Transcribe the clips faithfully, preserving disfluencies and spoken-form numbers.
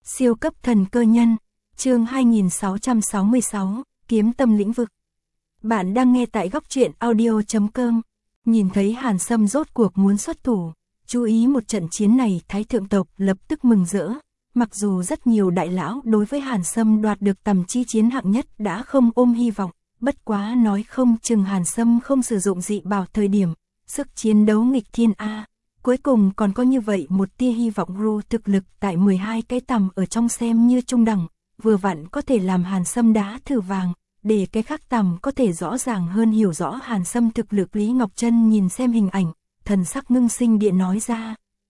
Siêu cấp thần cơ nhân, chương hai nghìn sáu trăm sáu mươi sáu, kiếm tâm lĩnh vực. Bạn đang nghe tại góc truyện audio chấm com. Nhìn thấy Hàn Sâm rốt cuộc muốn xuất thủ, chú ý một trận chiến này, Thái thượng tộc lập tức mừng rỡ. Mặc dù rất nhiều đại lão đối với Hàn Sâm đoạt được tầm chi chiến hạng nhất đã không ôm hy vọng, bất quá nói không chừng Hàn Sâm không sử dụng dị bảo thời điểm, sức chiến đấu nghịch thiên a. Cuối cùng còn có như vậy một tia hy vọng, Ru thực lực tại mười hai cái tầm ở trong xem như trung đẳng, vừa vặn có thể làm Hàn Sâm đá thử vàng, để cái khác tầm có thể rõ ràng hơn hiểu rõ Hàn Sâm thực lực. Lý Ngọc Trân nhìn xem hình ảnh, thần sắc ngưng sinh địa nói ra.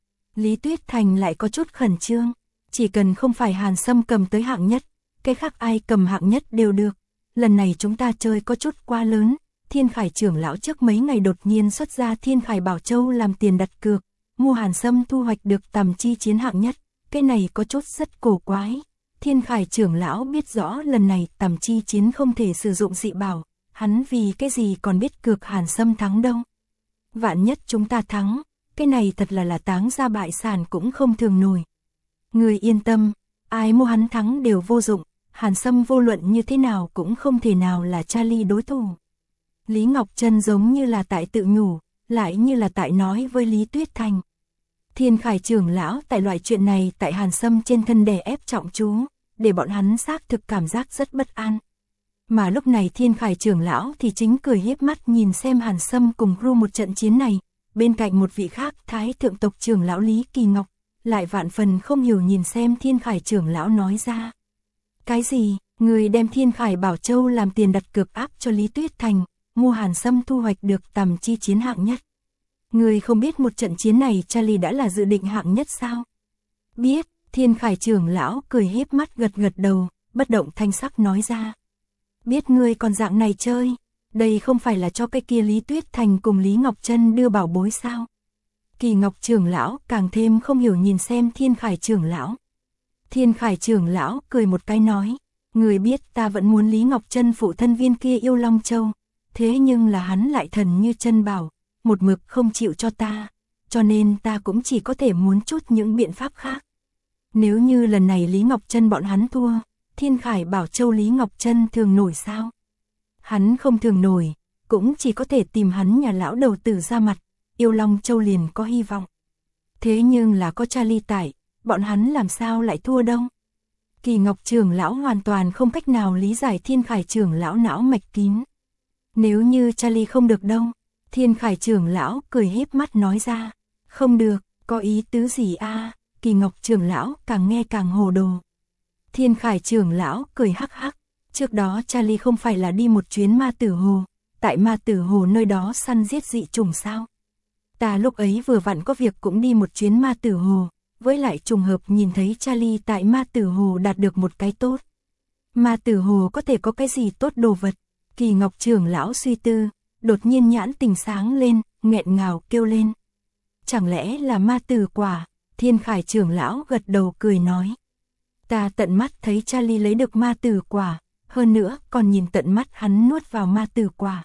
Lý Tuyết Thành lại có chút khẩn trương, chỉ cần không phải Hàn Sâm cầm tới hạng nhất, cái khác ai cầm hạng nhất đều được. Lần này chúng ta chơi có chút quá lớn. Thiên Khải trưởng lão trước mấy ngày đột nhiên xuất ra Thiên Khải Bảo Châu làm tiền đặt cược, mua Hàn Sâm thu hoạch được tầm chi chiến hạng nhất, cái này có chút rất cổ quái. Thiên Khải trưởng lão biết rõ lần này tầm chi chiến không thể sử dụng dị bảo, hắn vì cái gì còn biết cược Hàn Sâm thắng đâu. Vạn nhất chúng ta thắng, cái này thật là là táng ra bại sản cũng không thường nổi. Người yên tâm, ai mua hắn thắng đều vô dụng, Hàn Sâm vô luận như thế nào cũng không thể nào là Charlie đối thủ. Lý Ngọc Trân giống như là tại tự nhủ, lại như là tại nói với Lý Tuyết Thành. Thiên Khải trưởng lão tại loại chuyện này tại Hàn Sâm trên thân đè ép trọng chú, để bọn hắn xác thực cảm giác rất bất an. Mà lúc này Thiên Khải trưởng lão thì chính cười hiếp mắt nhìn xem Hàn Sâm cùng Ru một trận chiến này, bên cạnh một vị khác Thái thượng tộc trưởng lão Lý Kỳ Ngọc, lại vạn phần không hiểu nhìn xem Thiên Khải trưởng lão nói ra. Cái gì, người đem Thiên Khải Bảo Châu làm tiền đặt cược áp cho Lý Tuyết Thành, mua Hàn Sâm thu hoạch được tầm chi chiến hạng nhất. Người không biết một trận chiến này Charlie đã là dự định hạng nhất sao? Biết, Thiên Khải trưởng lão cười hiếp mắt gật gật đầu, bất động thanh sắc nói ra. Biết ngươi còn dạng này chơi, đây không phải là cho cái kia Lý Tuyết Thành cùng Lý Ngọc Trân đưa bảo bối sao? Kỳ Ngọc trưởng lão càng thêm không hiểu nhìn xem Thiên Khải trưởng lão. Thiên Khải trưởng lão cười một cái nói, người biết ta vẫn muốn Lý Ngọc Trân phụ thân viên kia yêu Long Châu, thế nhưng là hắn lại thần như chân bảo, một mực không chịu cho ta, cho nên ta cũng chỉ có thể muốn chút những biện pháp khác. Nếu như lần này Lý Ngọc Trân bọn hắn thua, Thiên Khải Bảo Châu Lý Ngọc Trân thường nổi sao? Hắn không thường nổi, cũng chỉ có thể tìm hắn nhà lão đầu tử ra mặt, yêu Long Châu liền có hy vọng. Thế nhưng là có Charlie tại, bọn hắn làm sao lại thua đâu? Kỳ Ngọc trưởng lão hoàn toàn không cách nào lý giải Thiên Khải trưởng lão não mạch kín. Nếu như Charlie không được đâu, Thiên Khải trưởng lão cười hiếp mắt nói ra, không được, có ý tứ gì a? Kỳ Ngọc trưởng lão càng nghe càng hồ đồ. Thiên Khải trưởng lão cười hắc hắc, trước đó Charlie không phải là đi một chuyến Ma Tử Hồ, tại Ma Tử Hồ nơi đó săn giết dị trùng sao? Ta lúc ấy vừa vặn có việc cũng đi một chuyến Ma Tử Hồ, với lại trùng hợp nhìn thấy Charlie tại Ma Tử Hồ đạt được một cái tốt. Ma Tử Hồ có thể có cái gì tốt đồ vật? Kỳ Ngọc trưởng lão suy tư, đột nhiên nhãn tình sáng lên, nghẹn ngào kêu lên. Chẳng lẽ là ma tử quả? Thiên Khải trưởng lão gật đầu cười nói. Ta tận mắt thấy Charlie lấy được ma tử quả, hơn nữa còn nhìn tận mắt hắn nuốt vào ma tử quả.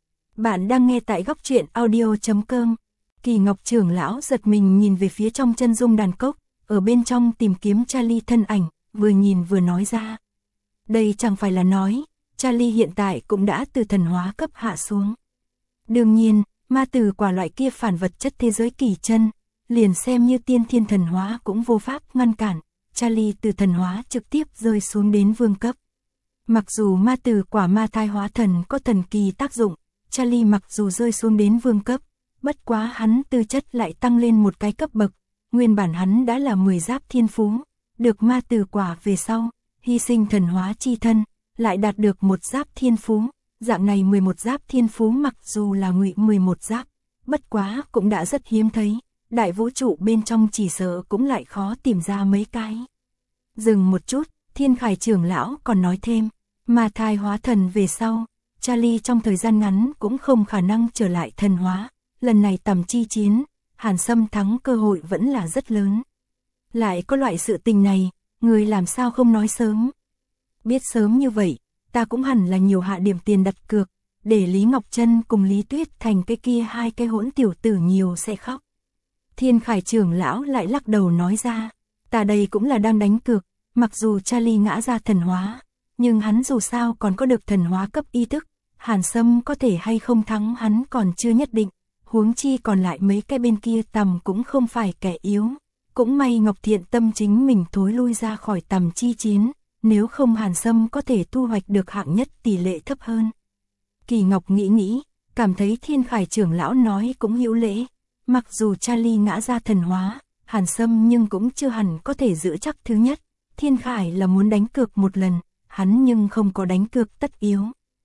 Bạn đang nghe tại góc truyện audio chấm com. Kỳ Ngọc trưởng lão giật mình nhìn về phía trong chân dung đàn cốc, ở bên trong tìm kiếm Charlie thân ảnh, vừa nhìn vừa nói ra. Đây chẳng phải là nói, Charlie hiện tại cũng đã từ thần hóa cấp hạ xuống. Đương nhiên, ma tử quả loại kia phản vật chất thế giới kỳ chân, liền xem như tiên thiên thần hóa cũng vô pháp ngăn cản, Charlie từ thần hóa trực tiếp rơi xuống đến vương cấp. Mặc dù ma tử quả ma thai hóa thần có thần kỳ tác dụng, Charlie mặc dù rơi xuống đến vương cấp, bất quá hắn tư chất lại tăng lên một cái cấp bậc, nguyên bản hắn đã là mười giáp thiên phú, được ma tử quả về sau, hy sinh thần hóa chi thân, lại đạt được một giáp thiên phú. Dạng này mười một giáp thiên phú mặc dù là ngụy mười một giáp, bất quá cũng đã rất hiếm thấy, đại vũ trụ bên trong chỉ sợ cũng lại khó tìm ra mấy cái. Dừng một chút, Thiên Khải trưởng lão còn nói thêm, mà thai hóa thần về sau, Charlie trong thời gian ngắn cũng không khả năng trở lại thần hóa, lần này tầm chi chiến, Hàn Sâm thắng cơ hội vẫn là rất lớn. Lại có loại sự tình này, người làm sao không nói sớm? Biết sớm như vậy, ta cũng hẳn là nhiều hạ điểm tiền đặt cược, để Lý Ngọc Trân cùng Lý Tuyết Thành cái kia hai cái hỗn tiểu tử nhiều sẽ khóc. Thiên Khải trưởng lão lại lắc đầu nói ra, ta đây cũng là đang đánh cược, Mặc dù Charlie ngã ra thần hóa, nhưng hắn dù sao còn có được thần hóa cấp ý thức, Hàn Sâm có thể hay không thắng hắn còn chưa nhất định, huống chi còn lại mấy cái bên kia tầm cũng không phải kẻ yếu. Cũng may Ngọc Thiện Tâm chính mình thối lui ra khỏi tầm chi chiến, nếu không Hàn Sâm có thể thu hoạch được hạng nhất tỷ lệ thấp hơn. Kỳ Ngọc nghĩ nghĩ, cảm thấy Thiên Khải trưởng lão nói cũng hữu lễ, mặc dù Charlie ngã ra thần hóa, Hàn Sâm nhưng cũng chưa hẳn có thể giữ chắc thứ nhất. Thiên Khải là muốn đánh cược một lần, hắn nhưng không có đánh cược tất yếu.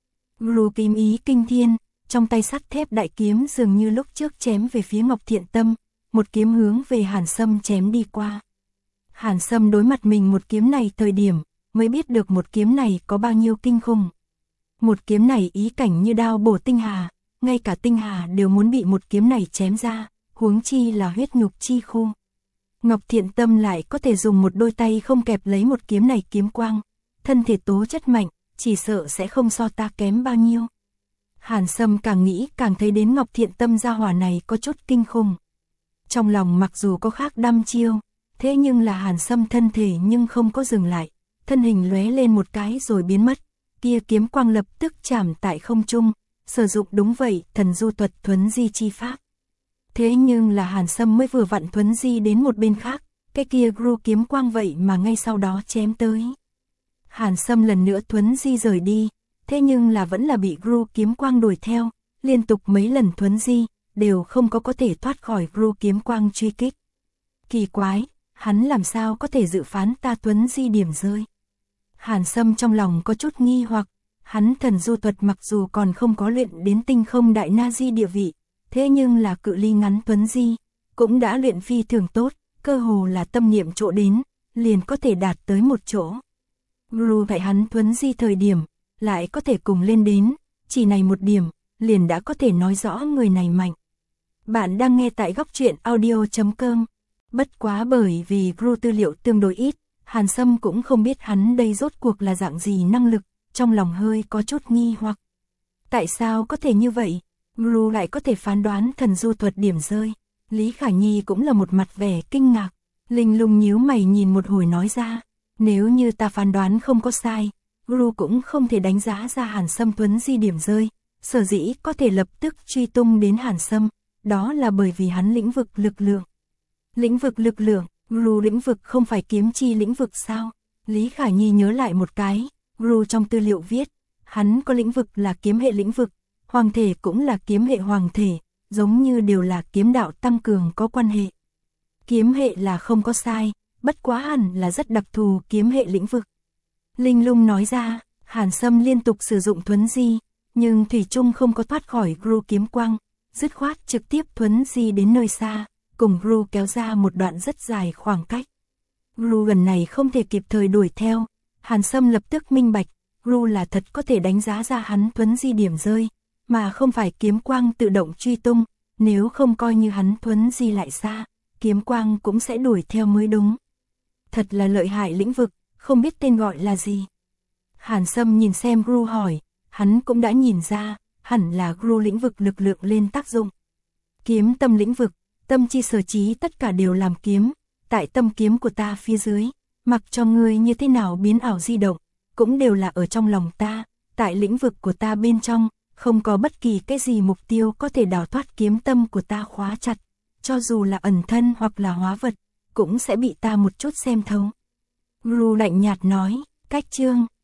Gru kiếm ý kinh thiên, trong tay sắt thép đại kiếm dường như lúc trước chém về phía Ngọc Thiện Tâm, một kiếm hướng về Hàn Sâm chém đi qua. Hàn Sâm đối mặt mình một kiếm này thời điểm, mới biết được một kiếm này có bao nhiêu kinh khủng. Một kiếm này ý cảnh như đao bổ tinh hà, ngay cả tinh hà đều muốn bị một kiếm này chém ra, huống chi là huyết nhục chi khu. Ngọc Thiện Tâm lại có thể dùng một đôi tay không kẹp lấy một kiếm này kiếm quang, thân thể tố chất mạnh, chỉ sợ sẽ không so ta kém bao nhiêu. Hàn Sâm càng nghĩ càng thấy đến Ngọc Thiện Tâm gia hỏa này có chút kinh khủng. Trong lòng mặc dù có khác đăm chiêu, thế nhưng là Hàn Sâm thân thể nhưng không có dừng lại, thân hình lóe lên một cái rồi biến mất, kia kiếm quang lập tức chạm tại không trung, sử dụng đúng vậy thần du thuật thuấn di chi pháp. Thế nhưng là Hàn Sâm mới vừa vặn thuấn di đến một bên khác, cái kia Gru kiếm quang vậy mà ngay sau đó chém tới. Hàn Sâm lần nữa thuấn di rời đi, thế nhưng là vẫn là bị Gru kiếm quang đuổi theo, liên tục mấy lần thuấn di, đều không có có thể thoát khỏi Gru kiếm quang truy kích. Kỳ quái, hắn làm sao có thể dự phán ta thuấn di điểm rơi? Hàn Sâm trong lòng có chút nghi hoặc, hắn thần du thuật mặc dù còn không có luyện đến tinh không đại na di địa vị, thế nhưng là cự ly ngắn thuấn di, cũng đã luyện phi thường tốt, cơ hồ là tâm niệm chỗ đến, liền có thể đạt tới một chỗ. Gru tại hắn thuấn di thời điểm, lại có thể cùng lên đến, chỉ này một điểm, liền đã có thể nói rõ người này mạnh. Bạn đang nghe tại góc truyện audio chấm com. Bất quá bởi vì Gru tư liệu tương đối ít, Hàn Sâm cũng không biết hắn đây rốt cuộc là dạng gì năng lực, trong lòng hơi có chút nghi hoặc. Tại sao có thể như vậy? Gru lại có thể phán đoán thần du thuật điểm rơi. Lý Khả Nhi cũng là một mặt vẻ kinh ngạc, Linh Lung nhíu mày nhìn một hồi nói ra, nếu như ta phán đoán không có sai, Gru cũng không thể đánh giá ra Hàn Sâm thuấn di điểm rơi, sở dĩ có thể lập tức truy tung đến Hàn Sâm, đó là bởi vì hắn lĩnh vực lực lượng. Lĩnh vực lực lượng, Gru lĩnh vực không phải kiếm chi lĩnh vực sao? Lý Khả Nhi nhớ lại một cái, Gru trong tư liệu viết, hắn có lĩnh vực là kiếm hệ lĩnh vực, hoàng thể cũng là kiếm hệ hoàng thể, giống như đều là kiếm đạo tăng cường có quan hệ. Kiếm hệ là không có sai, bất quá hẳn là rất đặc thù kiếm hệ lĩnh vực. Linh Lung nói ra, Hàn Sâm liên tục sử dụng thuấn di, nhưng thủy chung không có thoát khỏi Gru kiếm quang, dứt khoát trực tiếp thuấn di đến nơi xa, cùng Gru kéo ra một đoạn rất dài khoảng cách. Gru gần này không thể kịp thời đuổi theo, Hàn Sâm lập tức minh bạch, Gru là thật có thể đánh giá ra hắn thuấn di điểm rơi, mà không phải kiếm quang tự động truy tung, nếu không coi như hắn thuấn di lại xa, kiếm quang cũng sẽ đuổi theo mới đúng. Thật là lợi hại lĩnh vực, không biết tên gọi là gì. Hàn Sâm nhìn xem Gru hỏi, hắn cũng đã nhìn ra, hẳn là Gru lĩnh vực lực lượng lên tác dụng. Kiếm tâm lĩnh vực, tâm chi sở trí tất cả đều làm kiếm, tại tâm kiếm của ta phía dưới, mặc cho ngươi như thế nào biến ảo di động, cũng đều là ở trong lòng ta, tại lĩnh vực của ta bên trong, không có bất kỳ cái gì mục tiêu có thể đào thoát kiếm tâm của ta khóa chặt, cho dù là ẩn thân hoặc là hóa vật, cũng sẽ bị ta một chút xem thấu. Gru lạnh nhạt nói, cách chương,